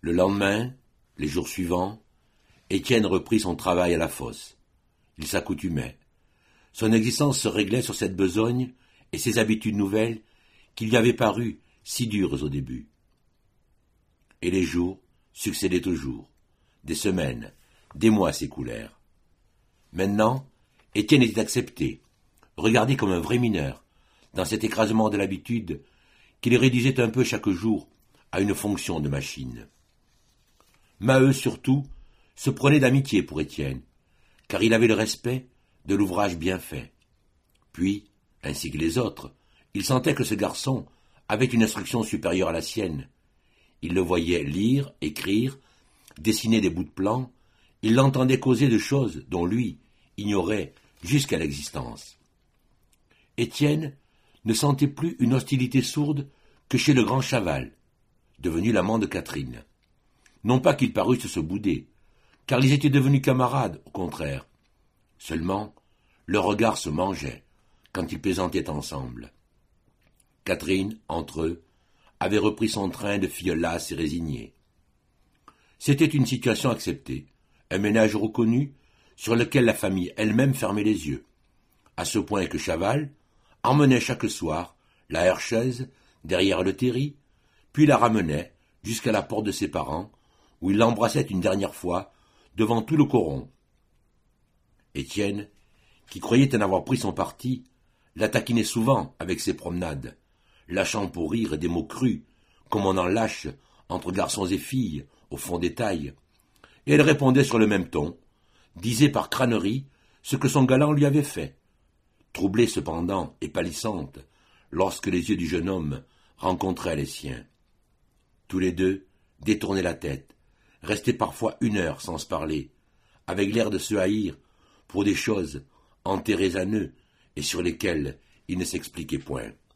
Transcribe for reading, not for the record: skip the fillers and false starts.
Le lendemain, les jours suivants, Étienne reprit son travail à la fosse. Il s'accoutumait. Son existence se réglait sur cette besogne et ses habitudes nouvelles qui lui avaient paru si dures au début. Et les jours succédaient aux jours. Des semaines, des mois s'écoulèrent. Maintenant, Étienne était accepté, regardé comme un vrai mineur, dans cet écrasement de l'habitude qui le réduisait un peu chaque jour à une fonction de machine. Maheu, surtout, se prenait d'amitié pour Étienne, car il avait le respect de l'ouvrage bien fait. Puis, ainsi que les autres, il sentait que ce garçon avait une instruction supérieure à la sienne. Il le voyait lire, écrire, dessiner des bouts de plans, il l'entendait causer de choses dont lui ignorait jusqu'à l'existence. Étienne ne sentait plus une hostilité sourde que chez le grand Chaval, devenu l'amant de Catherine. Non pas qu'ils parussent se bouder, car ils étaient devenus camarades, au contraire. Seulement, leurs regards se mangeaient quand ils plaisantaient ensemble. Catherine, entre eux, avait repris son train de fille lasse et résignée. C'était une situation acceptée, un ménage reconnu, sur lequel la famille elle-même fermait les yeux, à ce point que Chaval emmenait chaque soir la herscheuse derrière le terri, puis la ramenait jusqu'à la porte de ses parents, où il l'embrassait une dernière fois devant tout le coron. Étienne, qui croyait en avoir pris son parti, la taquinait souvent avec ses promenades, lâchant pour rire des mots crus, comme on en lâche entre garçons et filles au fond des tailles, et elle répondait sur le même ton, disait par crânerie ce que son galant lui avait fait, troublée cependant et pâlissante lorsque les yeux du jeune homme rencontraient les siens. Tous les deux détournaient la tête, restaient parfois 1 heure sans se parler, avec l'air de se haïr pour des choses enterrées à nœuds et sur lesquelles ils ne s'expliquaient point.